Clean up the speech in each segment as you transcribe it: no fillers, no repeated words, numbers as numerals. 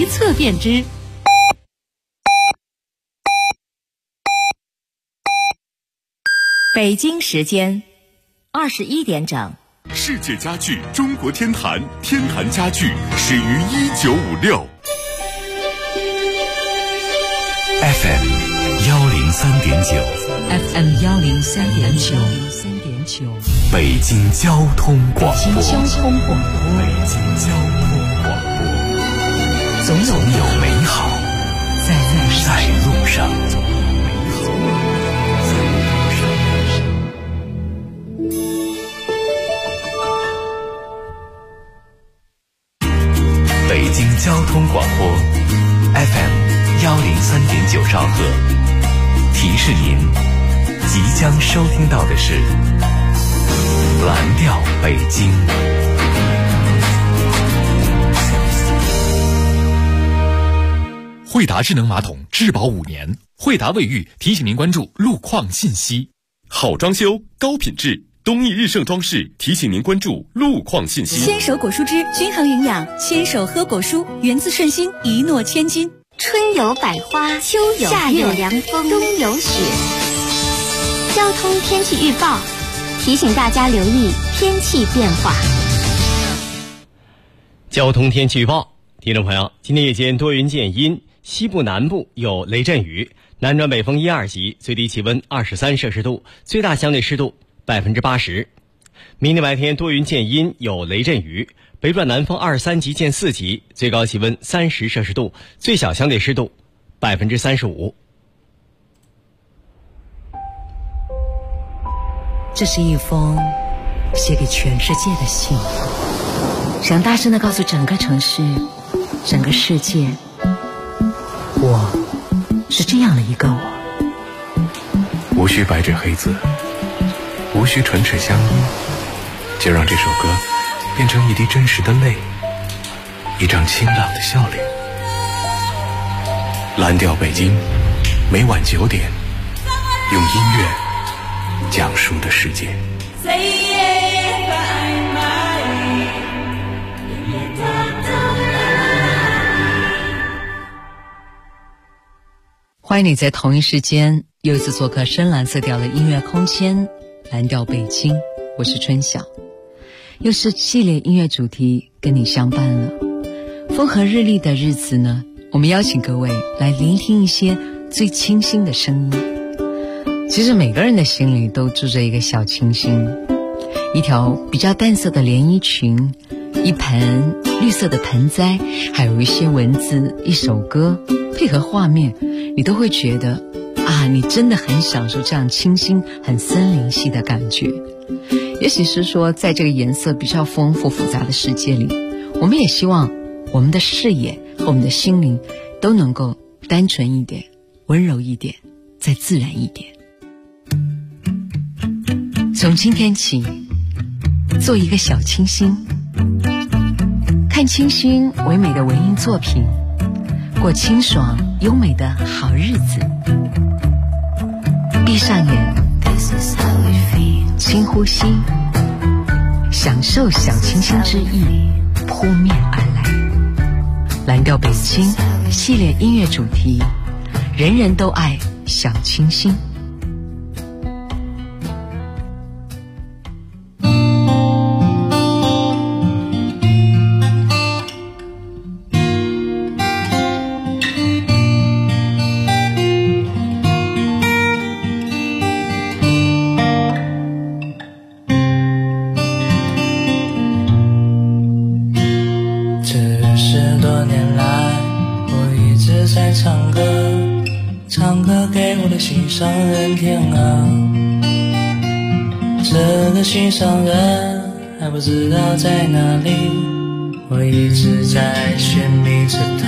一测便知。北京时间21点整。 世界家具中国天坛，天坛家具始于1956。FM 103.9 FM 103.9， 北京交通广播。 北京交通广播，总有美好在路上。 北京交通广播 FM 103.9兆赫，提示您即将收听到的是蓝调北京。 惠达智能马桶质保5年，惠达卫浴提醒您关注路况信息。 好装修，高品质，东益日盛装饰提醒您关注路况信息。 牵手果蔬汁均衡营养，牵手喝果蔬，源自顺心，一诺千金。 春有百花，秋有夏有凉风，冬有雪。交通天气预报提醒大家留意天气变化。 交通天气预报，听众朋友，今天夜间多云见阴，西部南部有雷阵雨，南转北风1、2级，最低气温23摄氏度，最大相对湿度80%。明天白天多云见阴，有雷阵雨，北转南风2、3级见4级，最高气温30摄氏度，最小相对湿度35%。 这是一封写给全世界的信，想大声地告诉整个城市，整个世界，我是这样的一个我。 无需白纸黑字，无需唇齿相依，就让这首歌变成一滴真实的泪，一张清朗的笑脸。蓝调北京，每晚9点，用音乐讲述的世界。 欢迎你在同一时间又一次做客深蓝色调的音乐空间，蓝调北京，我是春晓。又是系列音乐主题跟你相伴了。风和日丽的日子呢，我们邀请各位来聆听一些最清新的声音。其实每个人的心里都住着一个小清新，一条比较淡色的连衣裙，一盆绿色的盆栽，还有一些文字，一首歌，配合画面，你都会觉得啊，你真的很享受这样清新很森林系的感觉。也许是说在这个颜色比较丰富复杂的世界里，我们也希望我们的视野和我们的心灵都能够单纯一点，温柔一点，再自然一点。从今天起做一个小清新，看清新唯美的文艺作品，过清爽优美的好日子。闭上眼，深呼吸，享受小清新之意扑面而来。蓝调北京系列音乐主题，人人都爱小清新。 心上人天啊，这个心上人还不知道在哪里，我一直在寻觅着他。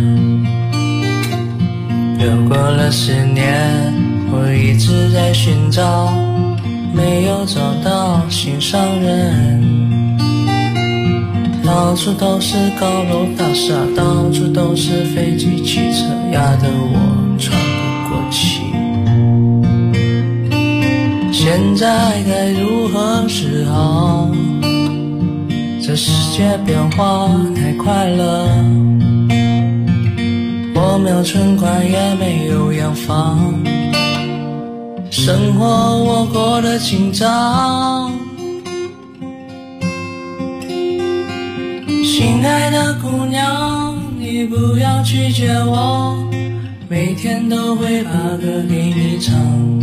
又过了10年，我一直在寻找，没有找到心上人。到处都是高楼大厦，到处都是飞机汽车，压得我喘不过气。现在该如何是好？这世界变化太快了， 我没有存款也没有洋房，生活我过得紧张。亲爱的姑娘，你不要拒绝我，每天都会把歌给你唱。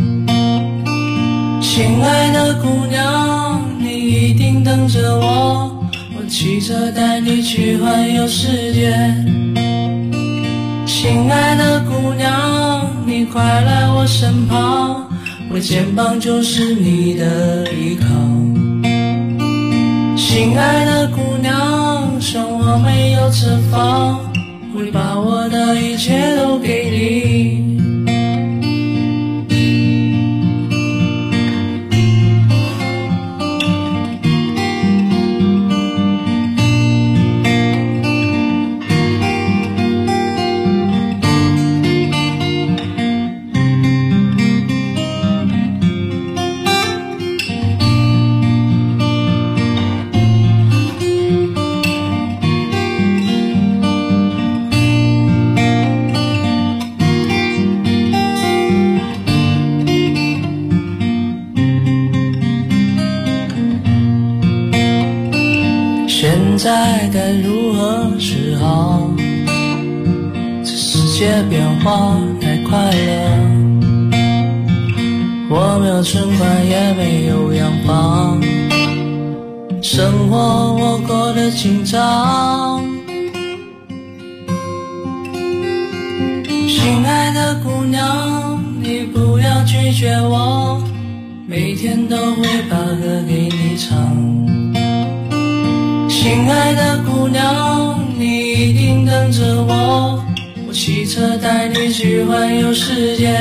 亲爱的姑娘，你一定等着我，我骑车带你去环游世界。亲爱的姑娘，你快来我身旁，我的肩膀就是你的依靠。亲爱的姑娘，生活没有车房，会把我的一切都给你。现在该如何是好？这世界变化太快了，我没有存款也没有洋房，生活我过得紧张。亲爱的姑娘，你不要拒绝我，每天都会把歌给你唱。亲爱的姑娘，你一定等着我，我骑车带你去环游世界。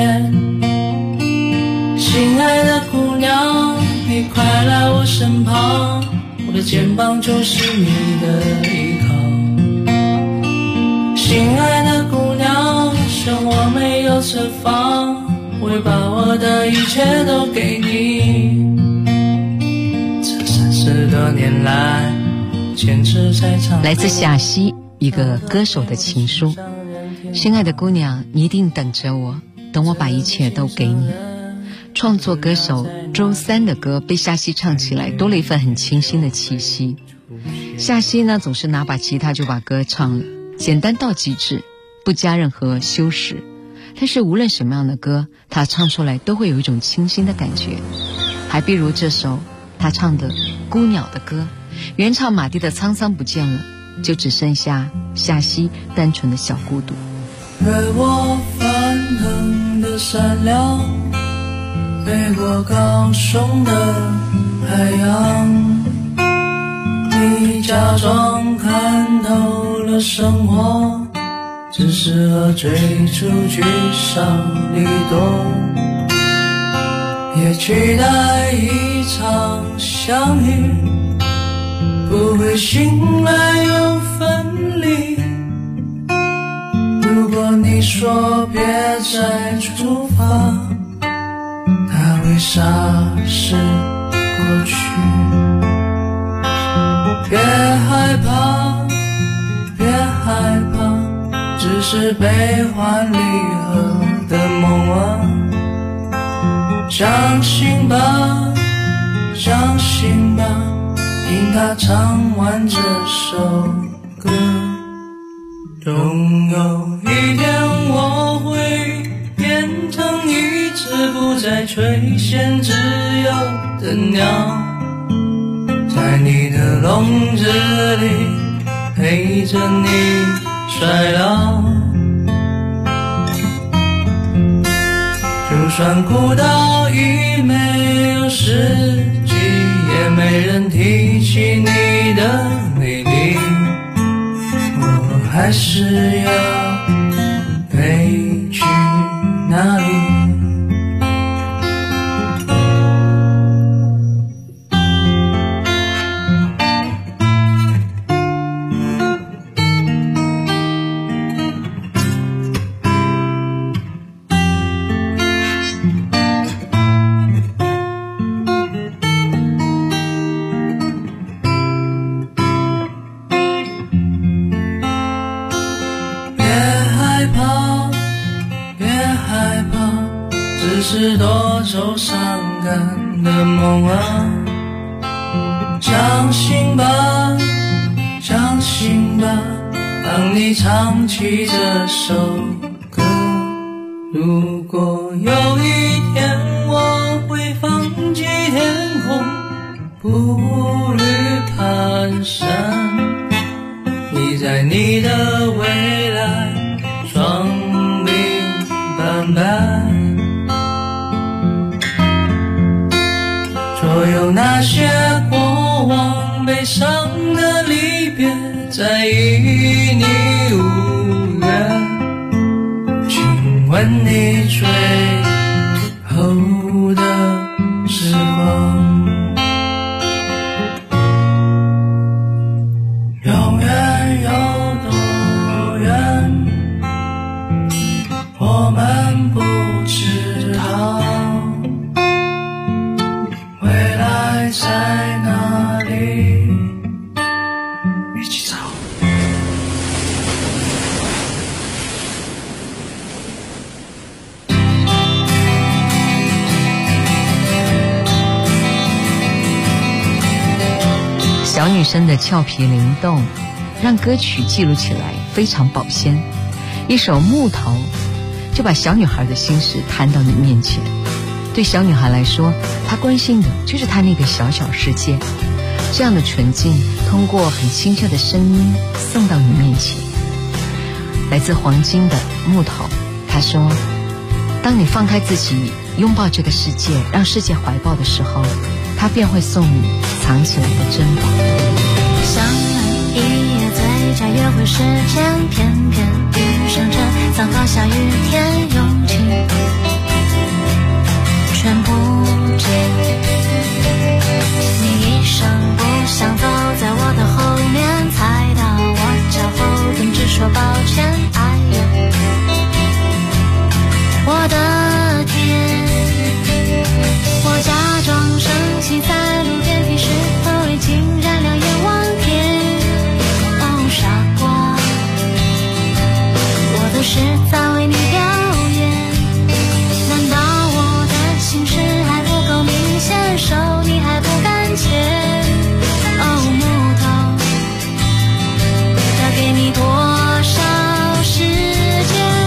亲爱的姑娘，你快来我身旁，我的肩膀就是你的依靠。亲爱的姑娘，生活没有车房，我会把我的一切都给你。这30多年来来自夏曦一个歌手的情书。亲爱的姑娘，你一定等着我，等我把一切都给你。创作歌手周三的歌被夏曦唱起来多了一份很清新的气息。夏曦呢，总是拿把吉他就把歌唱了，简单到极致，不加任何修饰。但是无论什么样的歌，他唱出来都会有一种清新的感觉。还比如这首他唱的《孤鸟的歌》，原唱马蒂的沧桑不见了，就只剩下夏曦单纯的小孤独。 为我翻腾的善良，飞过高耸的海洋，你假装看透了生活，只适合追逐聚少离多，也期待一场相遇，不会醒来又分离。如果你说别再出发，它会洒失过去。别害怕，别害怕，只是悲欢离合的梦啊。相信吧，相信吧，听他唱完这首歌。总有一天我会变成一只不再垂涎自由的鸟，在你的笼子里陪着你衰老。就算孤岛已没有世纪，也没人提起你的美丽，我还是要飞去哪里？别害怕， 只是多愁善感的梦啊。相信吧，相信吧，当你唱起这首歌，如果有一天我会放弃天空，步履蹒跚，你在你的未来双鬓斑斑，所有那些过往悲伤的离别再与你无缘，请问你最后的时光，永远有多远我们不知道，未来在哪里一起走。 小女生的俏皮灵动让歌曲记录起来非常保鲜，一首木头就把小女孩的心事摊到你面前。对小女孩来说，她关心的就是她那个小小世界，这样的纯净通过很清澈的声音送到你面前。来自黄金的木头，她说，当你放开自己拥抱这个世界，让世界怀抱的时候，他便会送你藏起来的珍宝。 相爱一夜最佳约会时间，偏偏遇上这糟糕下雨天，用尽全不见。你一声不响走在我的后面，踩到我脚后跟，只说抱歉。哎呀，我的天，我假装生气，在路电梯石头里竟然两眼望天。哦，傻瓜，我都是在为你表演，难道我的心事还不够明显，手你还不敢牵？哦，木头，要给你多少时间？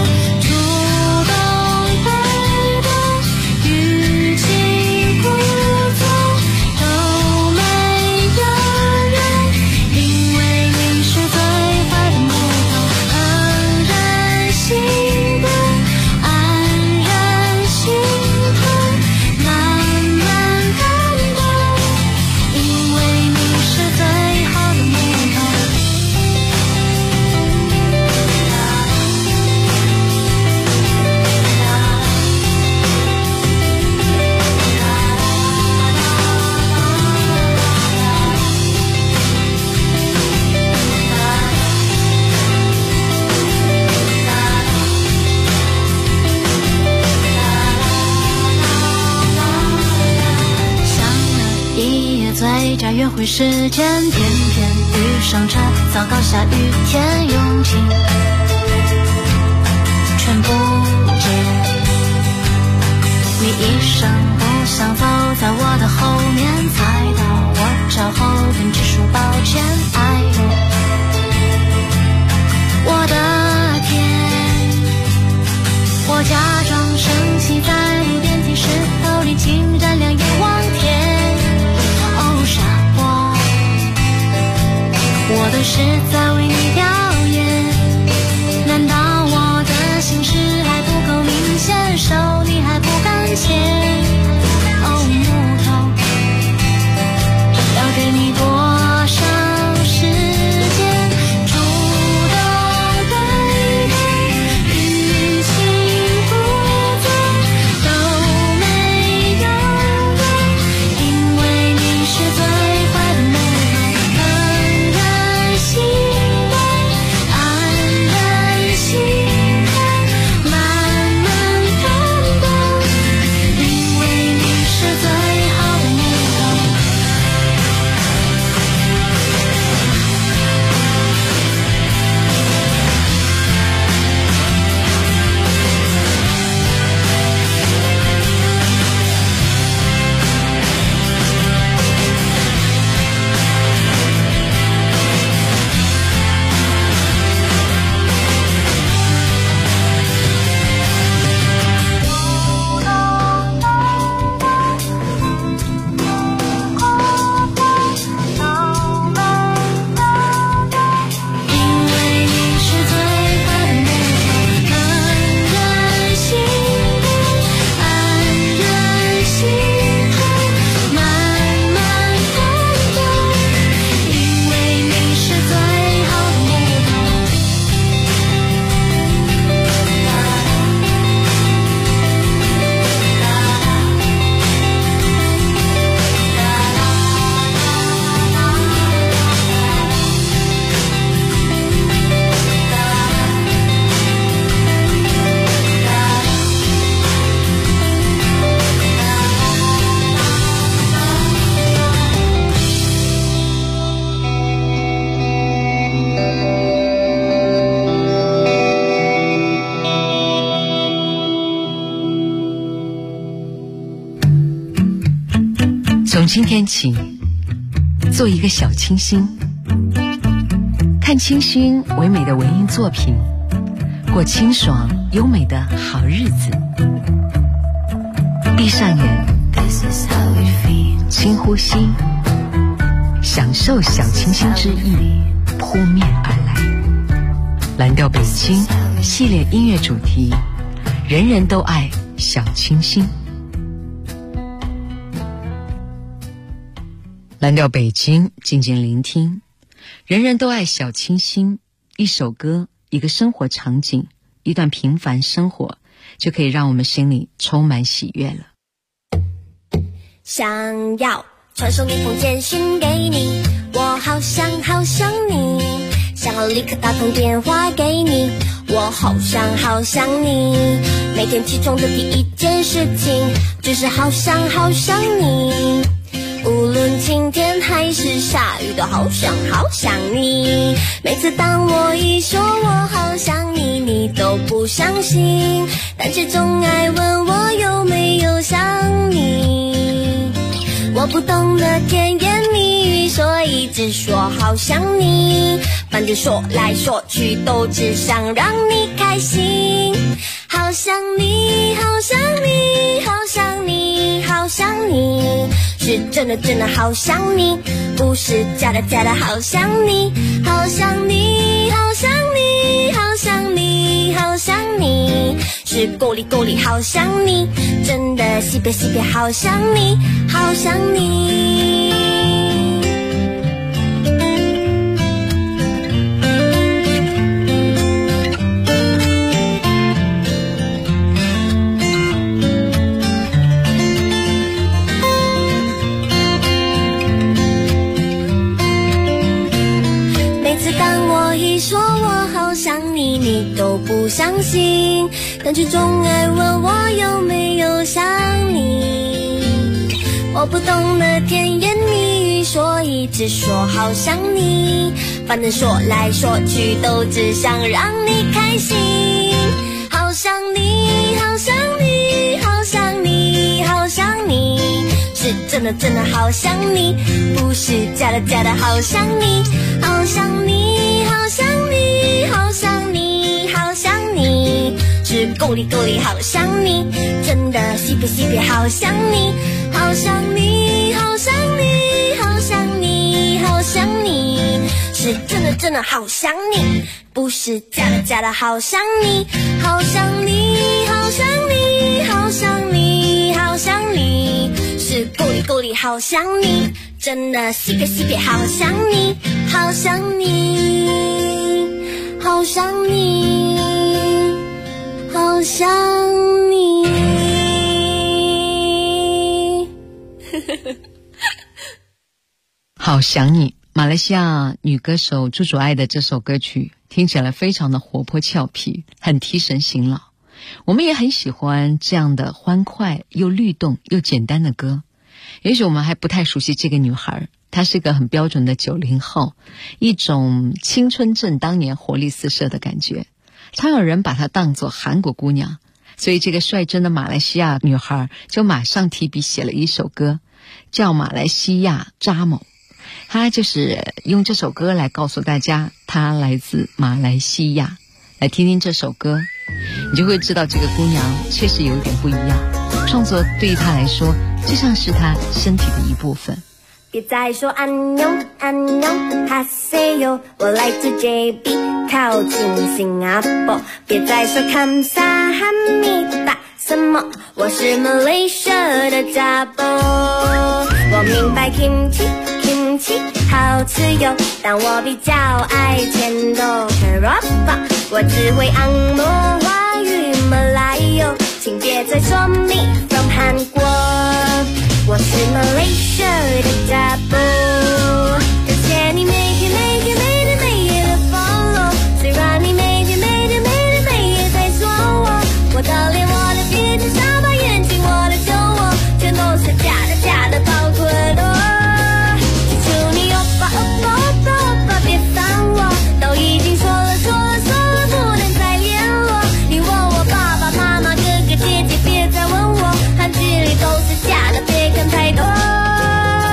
最佳约会时间，偏偏遇上这糟糕下雨天，用尽全不见。你一声不响走在我的后面，踩到我脚后跟，只说抱歉。哎呦，我的天，我假装生气，在路电梯石头里竟然两眼望天。傻瓜，我都是在为你表演， 从今天起，做一个小清新，看清新唯美的文艺作品，过清爽优美的好日子。闭上眼，深呼吸，享受小清新之意扑面而来。蓝调北京系列音乐主题，人人都爱小清新。蓝调北京，静静聆听。人人都爱小清新，一首歌，一个生活场景，一段平凡生活，就可以让我们心里充满喜悦了。 想要传送一封简讯给你，我好想好想你，想要立刻打通电话给你，我好想好想你，每天起床的第一件事情就是好想好想你，无论晴天还是下雨都好想好想你，每次当我一说我好想你，你都不相信，但始终爱问我有没有想你，我不懂得甜言蜜语，所以只说好想你，反正说来说去都只想让你开心，好想你好想你好想你好想你，是真的真的好想你，不是假的假的好想你，好想你好想你好想你好想你，是够力够力好想你，真的西北西北好想你好想你。说我好想你，你都不相信，但始终爱问我有没有想你，我不懂得甜言蜜语，所以只说好想你，反正说来说去都只想让你开心，好想你好想你好想你好想你，是真的真的好想你，不是假的假的好想你，好想你好想你好想你好想你，是够力够力好想你，真的西北西北好想你，好想你好想你好想你好想你，是真的真的好想你，不是假的假的好想你，好想你好想你好想你好想你，是够力够力好想你，真的西北西北好想你好想你好想你好想你好想你，马来西亚女歌手朱祖爱的这首歌曲听起来非常的活泼俏皮，很提神醒脑。我们也很喜欢这样的欢快又律动又简单的歌。也许我们还不太熟悉这个女孩，她是个很标准的90后，一种青春正当年活力四射的感觉，常有人把她当作韩国姑娘，所以这个率真的马来西亚女孩就马上提笔写了一首歌，叫《马来西亚扎某》。她就是用这首歌来告诉大家她来自马来西亚。来听听这首歌，你就会知道这个姑娘确实有一点不一样，创作对于她来说就像是她身体的一部分。 别再说安妞安妞哈塞哟，我来自 JB 靠近新加坡，别再说康萨哈密达什么，我是 Malaysia 的扎波，我明白 kimchi kimchi 好吃哟，但我比较爱甜豆 Kerapa， 我只会按摩华语马来哟，请别再说 me from 韩国，我是 Malaysia 的扎波，感谢你每天每天每天每夜的 follow， 虽然你每天每天每天每夜在说我的脸我的鼻子下巴眼睛我的酒窝全都是假的假的包括我，求求你欧巴欧巴欧巴欧巴别烦我，都已经说了说了说了不能再联络，你问我爸爸妈妈哥哥姐姐别再问我，韩剧里都是假的别看太多，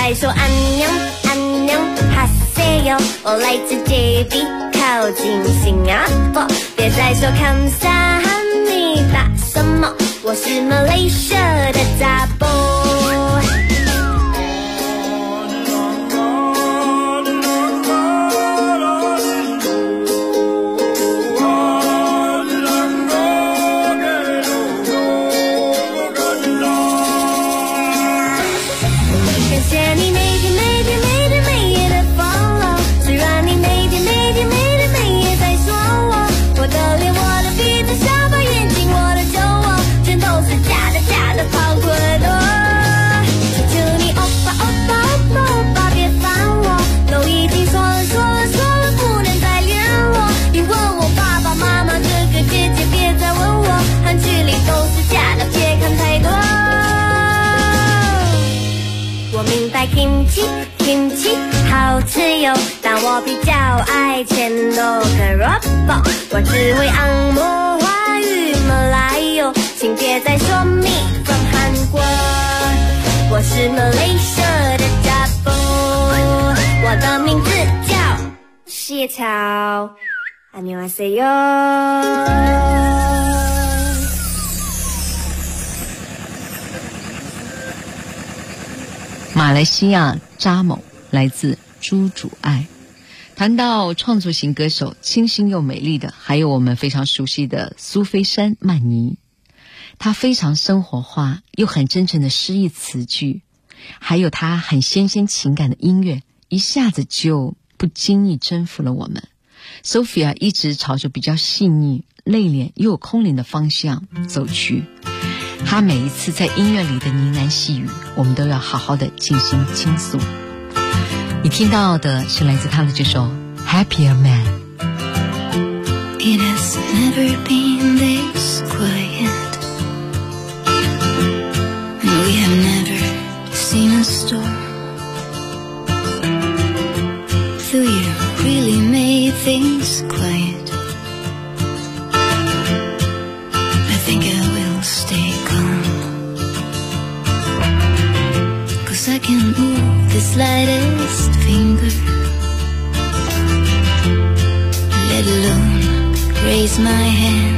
再说安妞安妞哈塞哟，我来自 JB 靠近新加坡。别再说康萨哈尼达什么，我是 Malaysia 的杂波。kimchi 好吃哟，但我比较爱切诺跟 robot， 我只会按摩华语马来哟，请别再说 me from 韩国，我是 Malaysia 的家波，我的名字叫谢草，안녕하세요。 马来西亚扎某来自朱主爱。谈到创作型歌手，清新又美丽的还有我们非常熟悉的苏菲珊曼妮，她非常生活化又很真诚的诗意词句，还有她很鲜情感的音乐，一下子就不经意征服了我们。 Sophia 一直朝着比较细腻内敛又有空灵的方向走去，她每一次在音乐里的呢喃细语，我们都要好好的进行倾诉。你听到的是来自她的这首 Happier Man。 It has never been this quiet, and we have never seen a storm. Do you really make things quiet? I think I will stay calm, 'cause I can move the slightest finger, let alone raise my hand.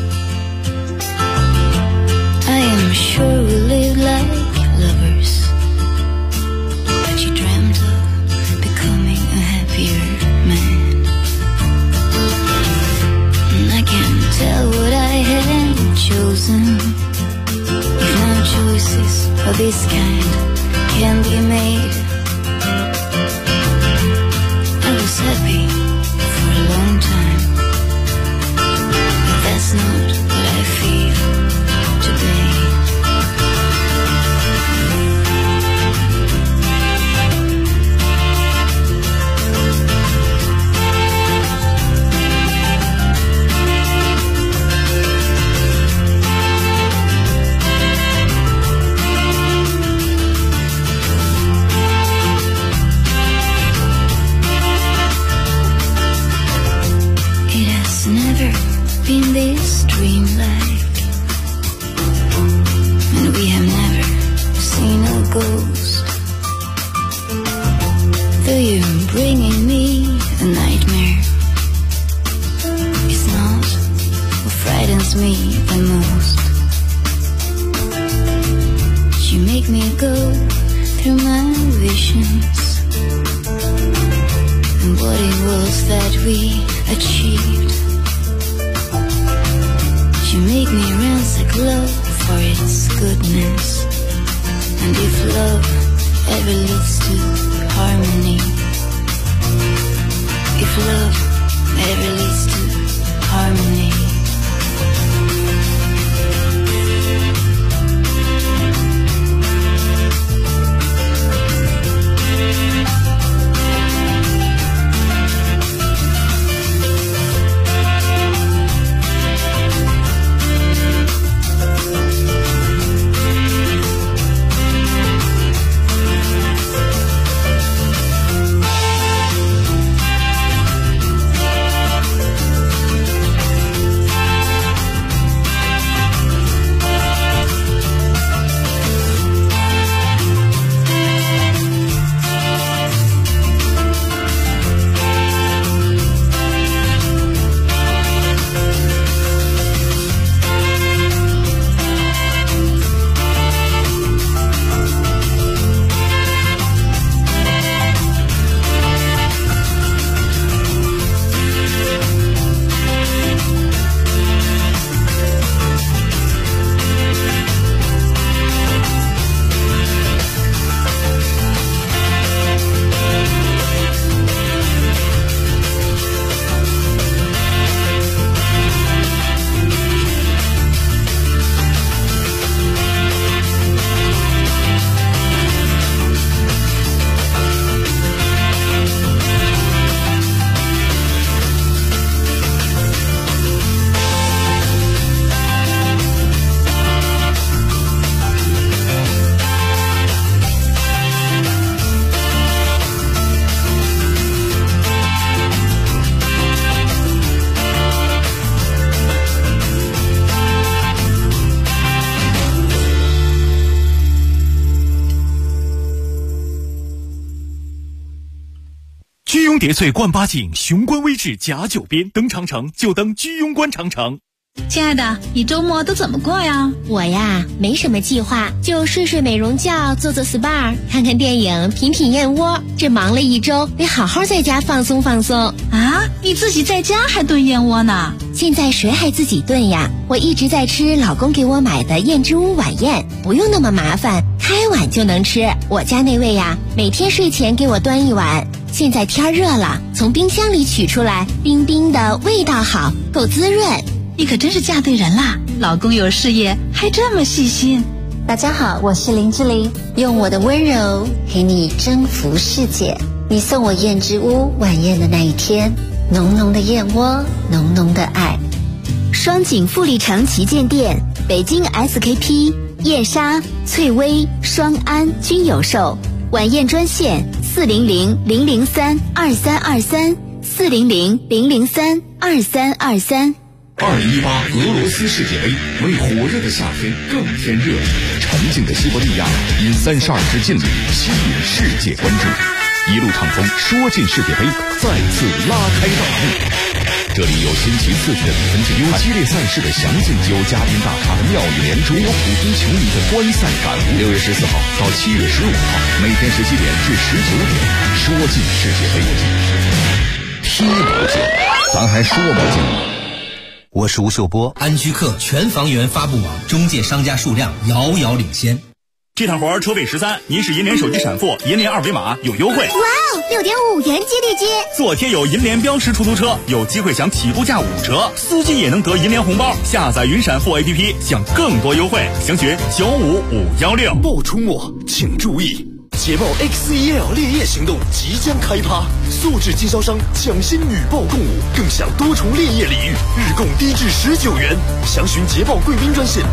I am sure we live like lovers, but you dreamt of becoming a happier man. And I can't tell what I had chosen, if no choices of this kind can be made. I was happy for a long time, but that's not what I feel today. Never been this dreamlike, and we have never seen a ghost. Though you're bringing me a nightmare, it's not what frightens me the most. You make me go through my visions, and what it was that we achieved. You make me ransack love for its goodness, and if love ever leads to harmony, if love ever leads to harmony. 雍叠翠冠八景，雄关微志甲九边，登长城就登居庸关长城。 亲爱的，你周末都怎么过呀？ 我呀，没什么计划，就睡睡美容觉，做做 SPA， 看看电影，品品燕窝。这忙了一周，得好好在家放松放松。 啊，你自己在家还炖燕窝呢？ 现在谁还自己炖呀？我一直在吃老公给我买的燕之屋晚宴，不用那么麻烦，开碗就能吃。我家那位呀，每天睡前给我端一碗。现在天热了，从冰箱里取出来，冰冰的，味道好，够滋润。 你可真是嫁对人啦！老公有事业，还这么细心。 大家好，我是林志玲，用我的温柔陪你征服世界。你送我燕之屋晚宴的那一天，浓浓的燕窝，浓浓的爱。 双井富力城旗舰店、北京 SKP、燕莎、翠微、双安均有售。晚宴专线400-003-2323，400-003-2323。 2018俄罗斯世界杯为火热的夏天更添热烈，沉静的西伯利亚因32支劲旅吸引世界关注，一路畅通，说进世界杯再次拉开大幕。这里有新奇刺激的比分之有激烈赛事的详尽，有嘉宾大咖的妙语连珠，有普通球迷的观赛感悟。6月14号到7月15号，每天17点至19点，说进世界杯，踢不进，咱还说不进吗？ 我是吴秀波，安居客全房源发布网中介商家数量遥遥领先。 这趟活车费13，您是银联手机闪付，银联二维码有优惠。 哇哦，6.5元激励金！ 做贴有银联标识出租车，有机会享起步价5折，司机也能得银联红包。下载云闪付 APP， 享更多优惠，详询95516。 不出没，请注意！捷豹 XEL 烈焰行动即将开趴，素质经销商抢先女豹共舞，更享多重烈焰礼遇，日供低至19元。详询捷豹贵宾专线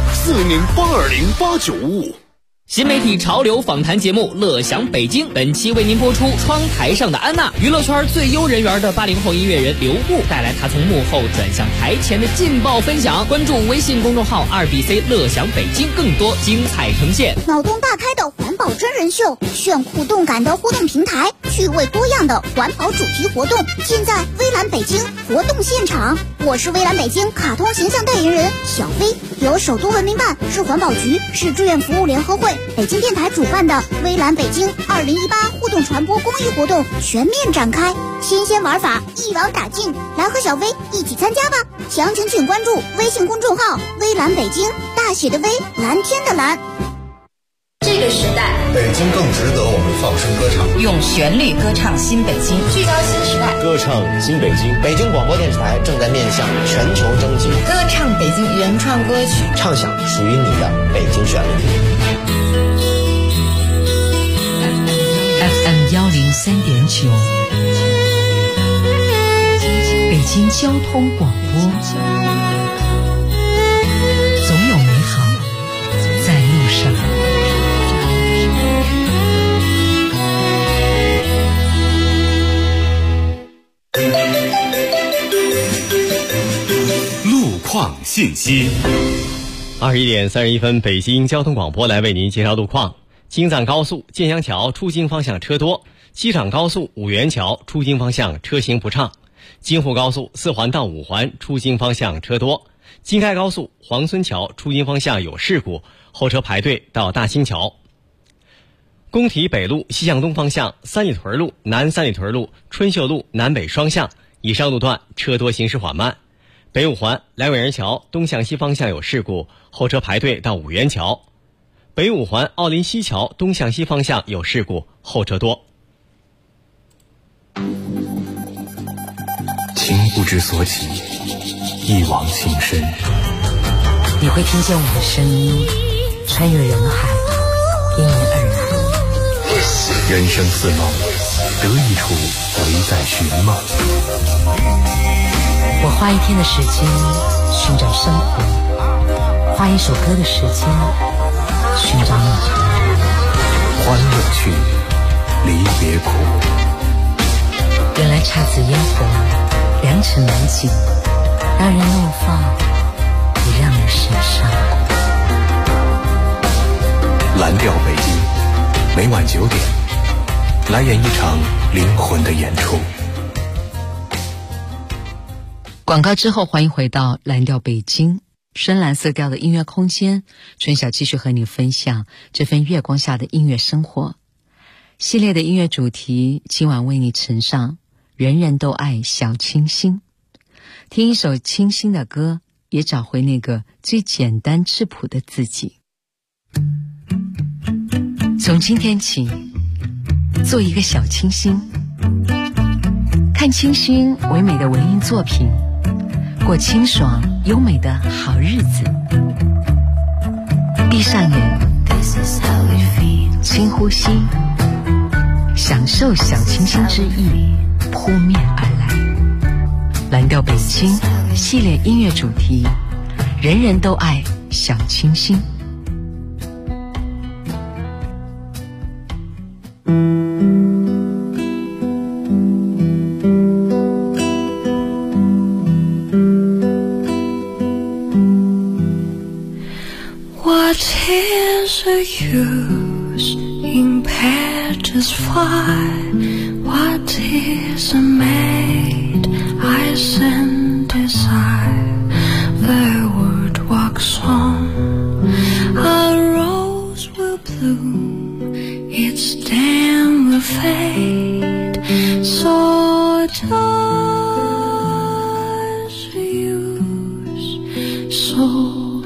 400-820-8955。 新媒体潮流访谈节目《乐享北京》，本期为您播出窗台上的安娜，娱乐圈最优人缘的80后音乐人刘步，带来她从幕后转向台前的劲爆分享。关注微信公众号2BC 乐享北京，更多精彩呈现。 脑洞大开的环保真人秀，炫酷动感的互动平台，趣味多样的环保主题活动，尽在微蓝北京活动现场。我是微蓝北京卡通形象代言人小飞，由首都文明办、市环保局、市志愿服务联合会、北京电台主办的微蓝北京2018互动传播公益活动全面展开，新鲜玩法一网打尽，来和小飞一起参加吧！详情请关注微信公众号微蓝北京，大写的微，蓝天的蓝。 这个时代， 北京更值得我们放声歌唱， 用旋律歌唱新北京，聚焦新时代， 歌唱新北京。北京广播电视台正在面向全球征集， 歌唱北京原创歌曲， 唱响属于你的北京旋律。 FM 103.9，北京交通广播，总有美好在路上。 路况信息。 21点31分，北京交通广播来为您介绍路况。京藏高速建阳桥出京方向车多，机场高速五元桥出京方向车行不畅，京沪高速4环到5环出京方向车多，京开高速黄村桥出京方向有事故，后车排队到大兴桥。工体北路西向东方向三里屯路、南三里屯路、春秀路南北双向以上路段车多，行驶缓慢。北五环来伟人桥东向西方向有事故，后车排队到五元桥。北五环奥林西桥东向西方向有事故，后车多。 情不知所起，一往情深。 你会听见我的声音穿越人海，因你而来。 人生似梦，得一处唯在寻梦。 我花一天的时间寻找生活，花一首歌的时间寻找你。 欢乐去，离别苦。 原来姹紫嫣红，良辰美景，让人怒放，也让人神伤。 蓝调北京，每晚9点，来演一场灵魂的演出。 广告之后，欢迎回到蓝调北京，深蓝色调的音乐空间。春晓继续和你分享这份月光下的音乐生活系列的音乐主题，今晚为你呈上人人都爱小清新。听一首清新的歌，也找回那个最简单质朴的自己。从今天起，做一个小清新，看清新唯美的文艺作品，过清爽优美的好日子。闭上眼，深呼吸，享受小清新之意扑面而来。蓝调北京系列音乐主题，人人都爱小清新。 What is the use in pages fine? What is a maid I send desire? The word walks on, a rose will bloom, its stem will fade, so does use, so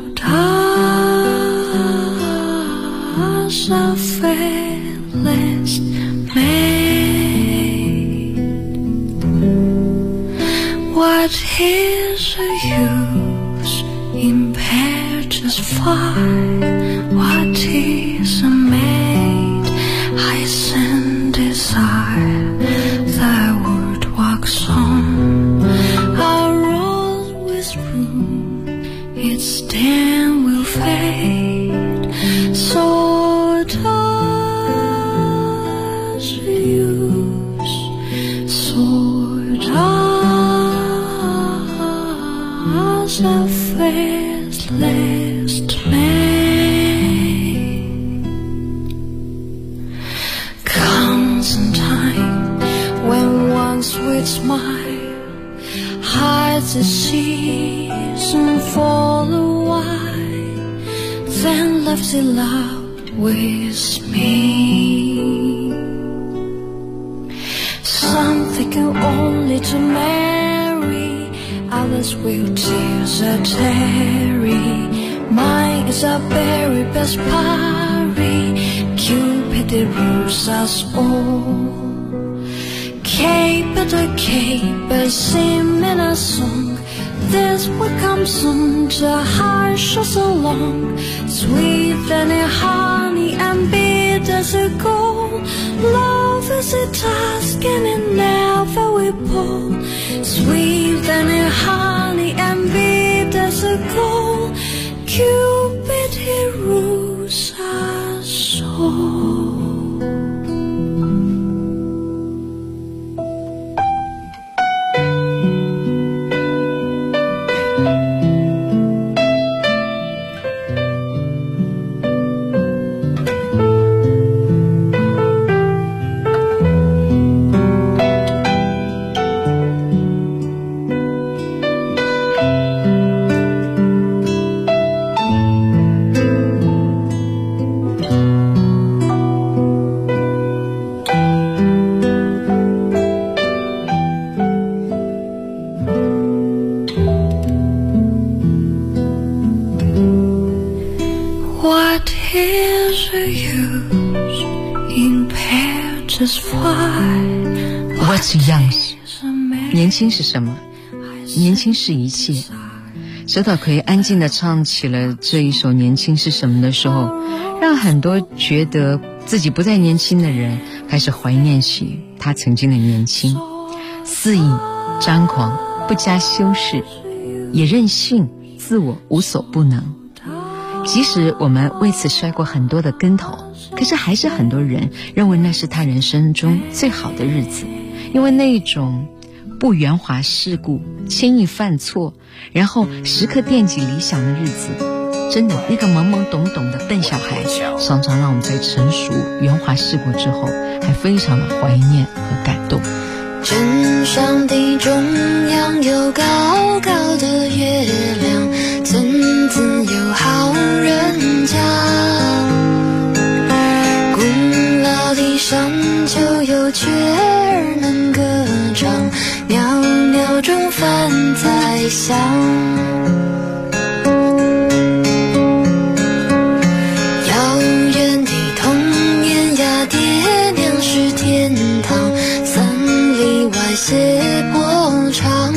does a faithless maid. What is the use in pages fine? What is a maid I send desire? The word walks on, a rose with bloom, its stem will fade, so does use, so does a faithless maid. Comes a time when one sweet smile hides the season for a while, then left it loud with me. Some thinking only to marry, others will tears a tarry. Mine is a very best parry, Cupid rules us all. Cape a cape, sing in a song. This will come soon, the hush so long. Sweet than a honey and bitter as a gold. Love is a task and it never will pull. Sweet than a honey and bitter as a gold. Cupid he rules us all. What's young？ 年轻是什么？年轻是一切。佘岛葵安静地唱起了这一首《年轻是什么》的时候，让很多觉得自己不再年轻的人开始怀念起他曾经的年轻，肆意张狂，不加修饰，也任性自我，无所不能。即使我们为此摔过很多的跟头，可是还是很多人认为那是他人生中最好的日子，因为那种不圆滑世故，轻易犯错，然后时刻惦记理想的日子，真的那个懵懵懂懂的笨小孩，常常让我们在成熟圆滑世故之后还非常的怀念和感动。 镇上的中央有高高的月亮，村子有好人家，古老的山丘有雀儿能歌唱，袅袅中饭在响。遥远的童年呀，爹娘是天堂，3里外斜坡长，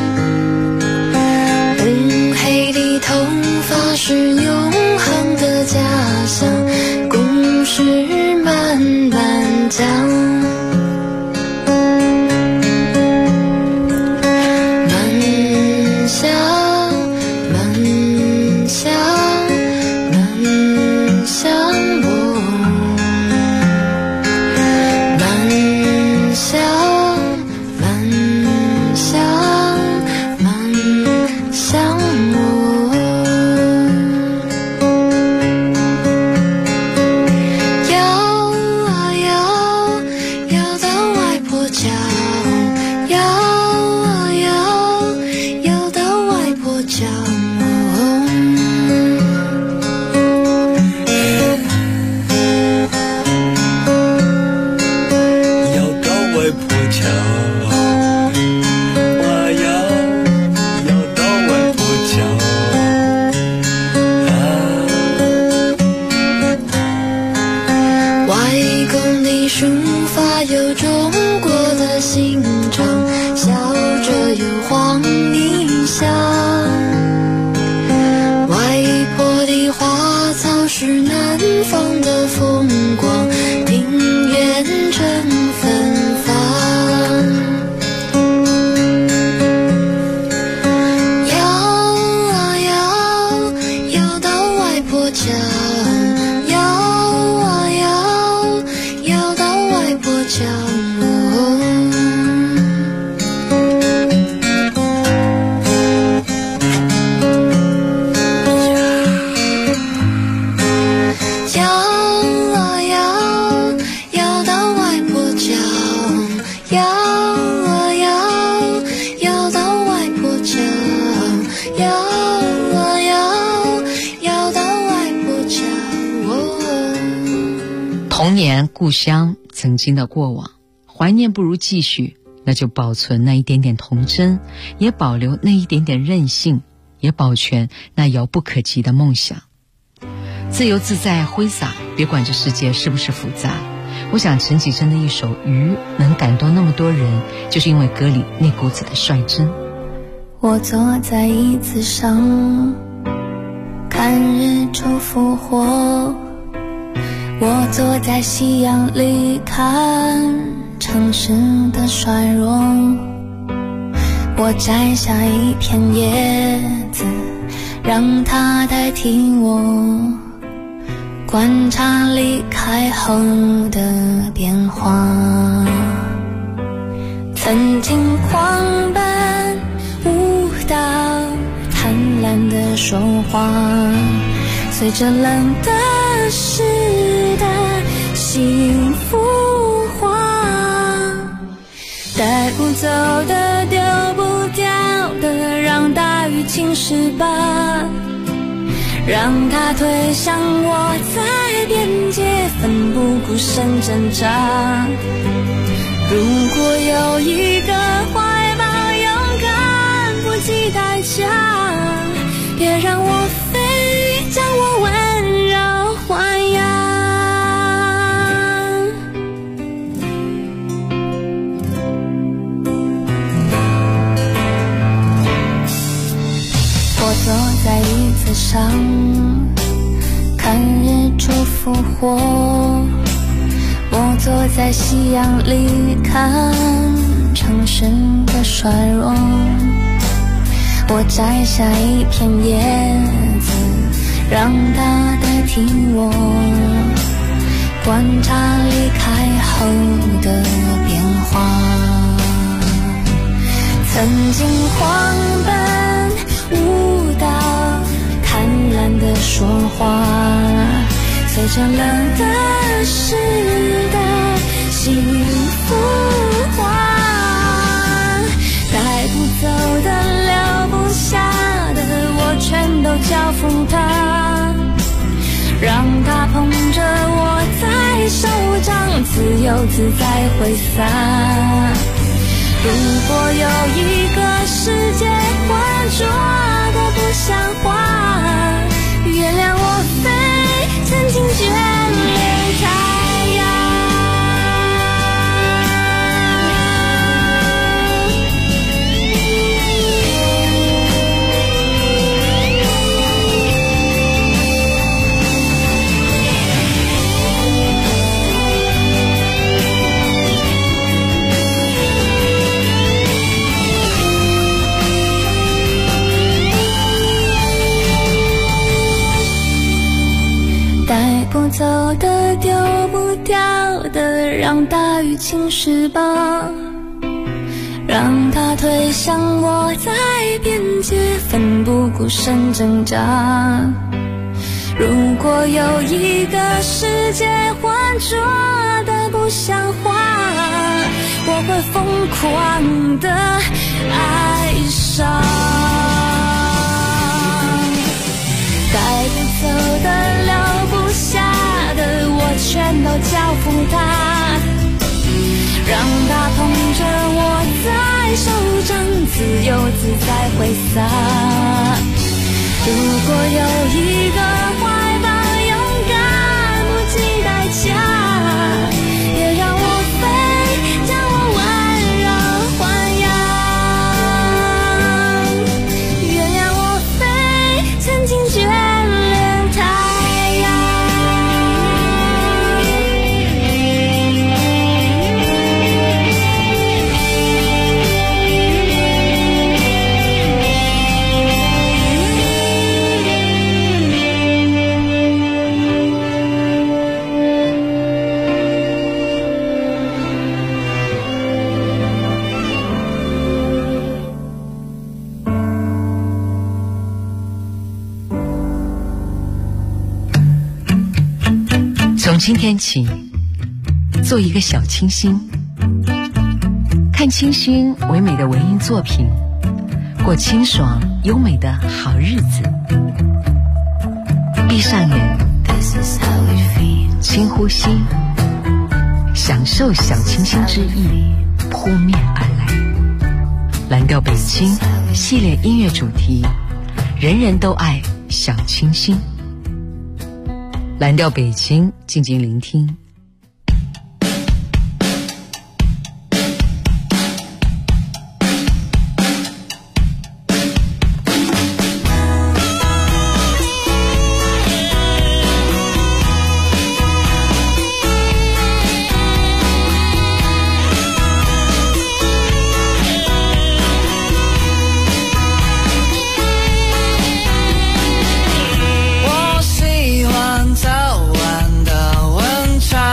乌黑的头发是永恒的家乡，故事慢慢讲。 童年、故乡、曾经的过往，怀念不如继续，那就保存那一点点童真，也保留那一点点任性，也保全那遥不可及的梦想。自由自在挥洒，别管这世界是不是复杂。我想陈绮贞的一首《鱼》能感动那么多人，就是因为歌里那股子的率真。 我坐在椅子上看日出复活，我坐在夕阳里看城市的衰弱，我摘下一片叶子让它代替我，观察离开后的变化。曾经狂奔舞蹈，贪婪的说话，随着冷的湿的幸福化，带不走的丢不掉的，让大雨侵蚀吧，让它推向我在边界奋不顾身挣扎。如果有一个怀抱勇敢不计代价，别让我飞，将我温柔豢养。我坐在椅子上看日出复活，我坐在夕阳里看城市的衰弱，我摘下一片叶子让它代替我，观察离开后的变化。曾经狂奔舞蹈，贪婪的说话，随着冷的湿的幸福化， 让它捧着我在手掌，自由自在挥洒。如果有一个世界浑浊的不像话，原谅我非曾经眷恋太阳。带不走的，丢不掉的，让大雨侵蚀吧，让它推向我在边界，奋不顾身挣扎。如果有一个世界浑浊的不像话，我会疯狂的爱上。带不走的，留不下的，我全都交付他，让他捧着我在手掌，自由自在挥洒。如果有一个怀抱，勇敢不计代价，也让我飞，将我温柔豢养。原谅我非曾经眷恋太阳。 从今天起，做一个小清新，看清新唯美的文艺作品，过清爽优美的好日子。闭上眼，轻呼吸，享受小清新之意扑面而来。蓝调北京系列音乐主题，人人都爱小清新。蓝调北京，静静聆听。 我喜欢早晚的温差。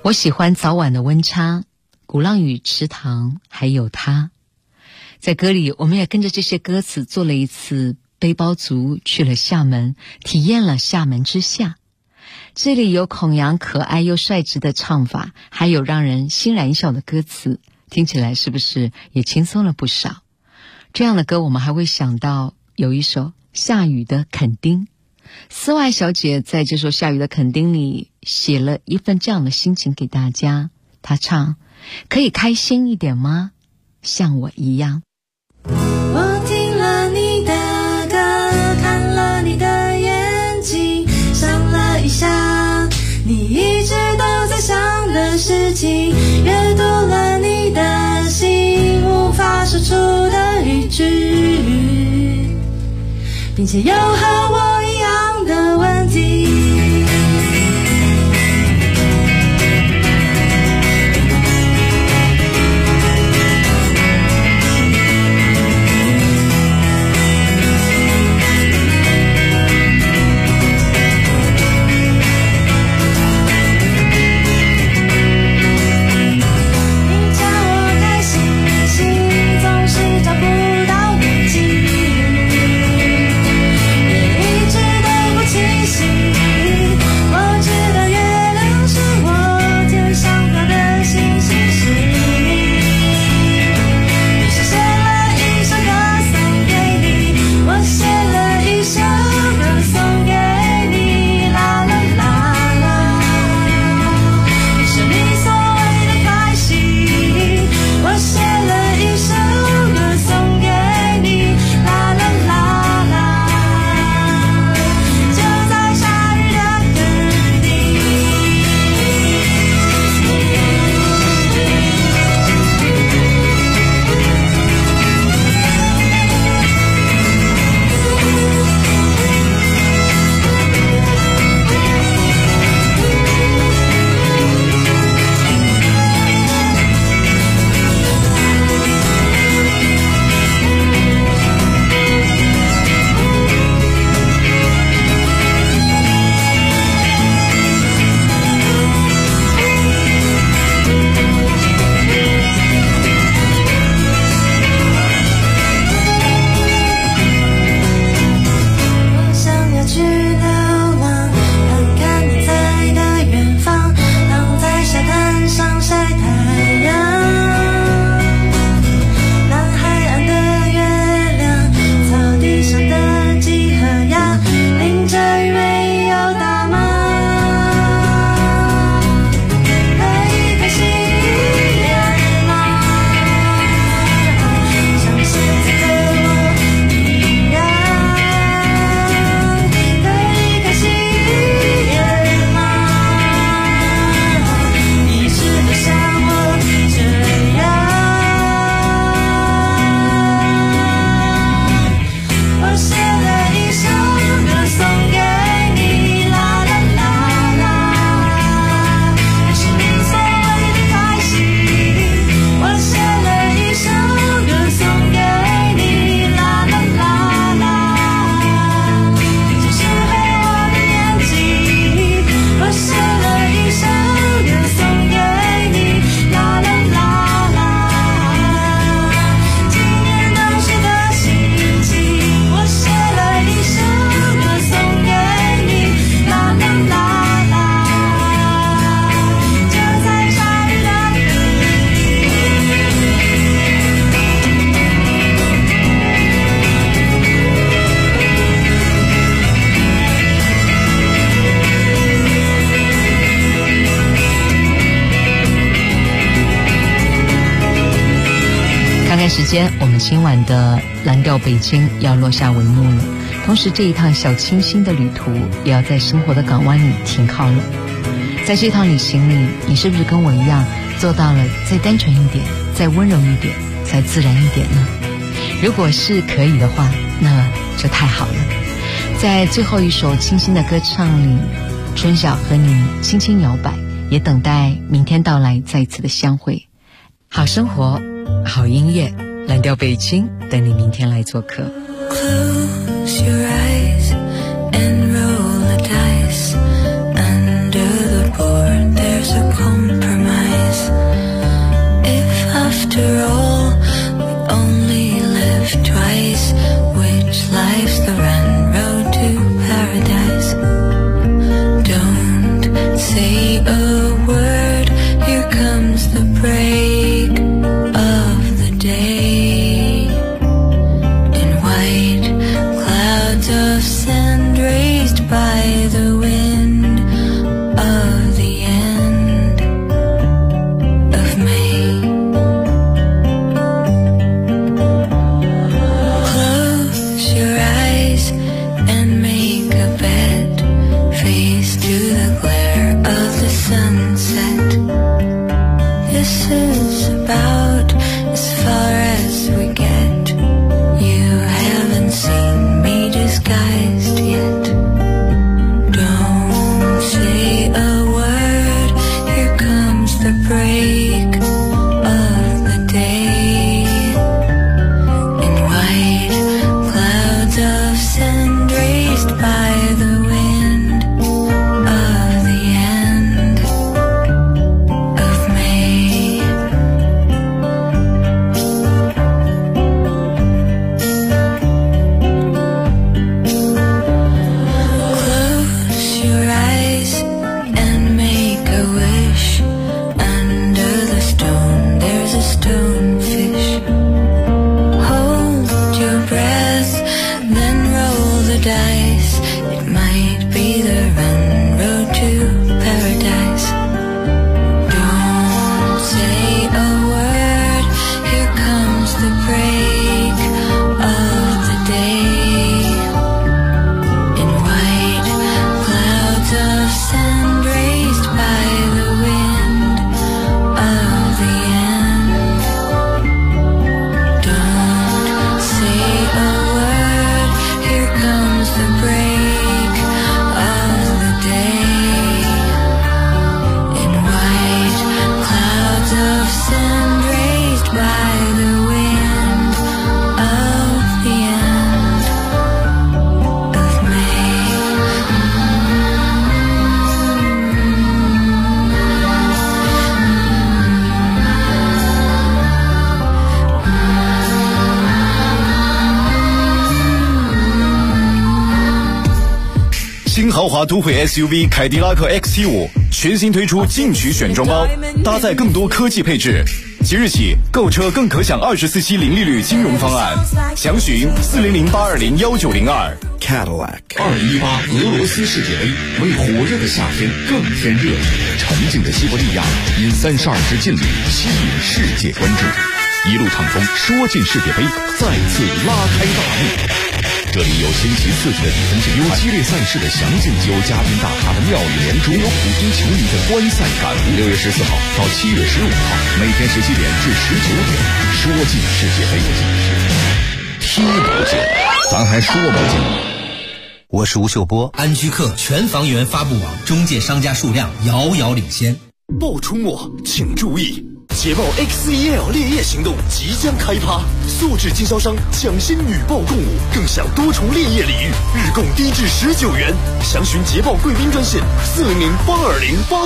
我喜欢早晚的温差，鼓浪屿池塘还有他。在歌里我们也跟着这些歌词做了一次背包族，去了厦门，体验了厦门之夏。这里有孔阳可爱又率直的唱法，还有让人欣然一笑的歌词，听起来是不是也轻松了不少？这样的歌我们还会想到有一首下雨的垦丁。丝袜小姐在这首下雨的垦丁里写了一份这样的心情给大家，她唱：可以开心一点吗？像我一样。 我听了你的歌，看了你的眼睛，想了一下你一直都在想的事情，阅读了你的心无法说出的语句，并且有和我一样的问题。 时间，我们今晚的蓝调北京要落下帷幕了。同时，这一趟小清新的旅途也要在生活的港湾里停靠了。在这趟旅行里，你是不是跟我一样做到了再单纯一点，再温柔一点，再自然一点呢？如果是可以的话，那就太好了。在最后一首清新的歌唱里，春晓和你轻轻摇摆，也等待明天到来再一次的相会。好生活，好音乐，蓝调北京等你明天来做客。 Close your eyes and roll the dice. Under the board there's a compass. to the glare of the sunset. This is about as far as we get. You haven't seen me disguised yet. Don't say a word, here comes the break of the day. In white clouds of sand raised by the wind of the end of May. Close your eyes and make a wish. Under the stone there's a stonefish. Hold your breath, then roll the dice. It might be the run road to paradise. Don't say a word, here comes the break of the day. In white clouds of sand raised by the wind of the end. Don't say a word, here comes the break of the day. In white clouds of sand raised by the wind of the end of May. 新豪华都会 SUV 凯迪拉克 XT5 全新推出进取选装包，搭载更多科技配置。即日起购车更可享24期零利率金融方案，详询400-820-1902。 Cadillac 2018俄罗斯世界杯，为火热的夏天更添热。沉静的西伯利亚因32支劲旅吸引世界关注，一路畅通，说进世界杯再次拉开大幕。这里有新奇刺激的比分竞赛，有激烈赛事的详尽，有嘉宾大咖的妙语连珠，有普通球迷的观赛感悟。6月14号到7月15号，每天17点至19点，说进世界杯，踢不进，咱还说不进。 我是吴秀波，安居客全房源发布网中介商家数量遥遥领先。 爆出末请注意，捷豹 XEL 烈焰行动即将开趴，素质经销商抢先女报共舞，更享多重烈焰礼遇，日供低至19元。详询捷豹贵宾专线400-820-8。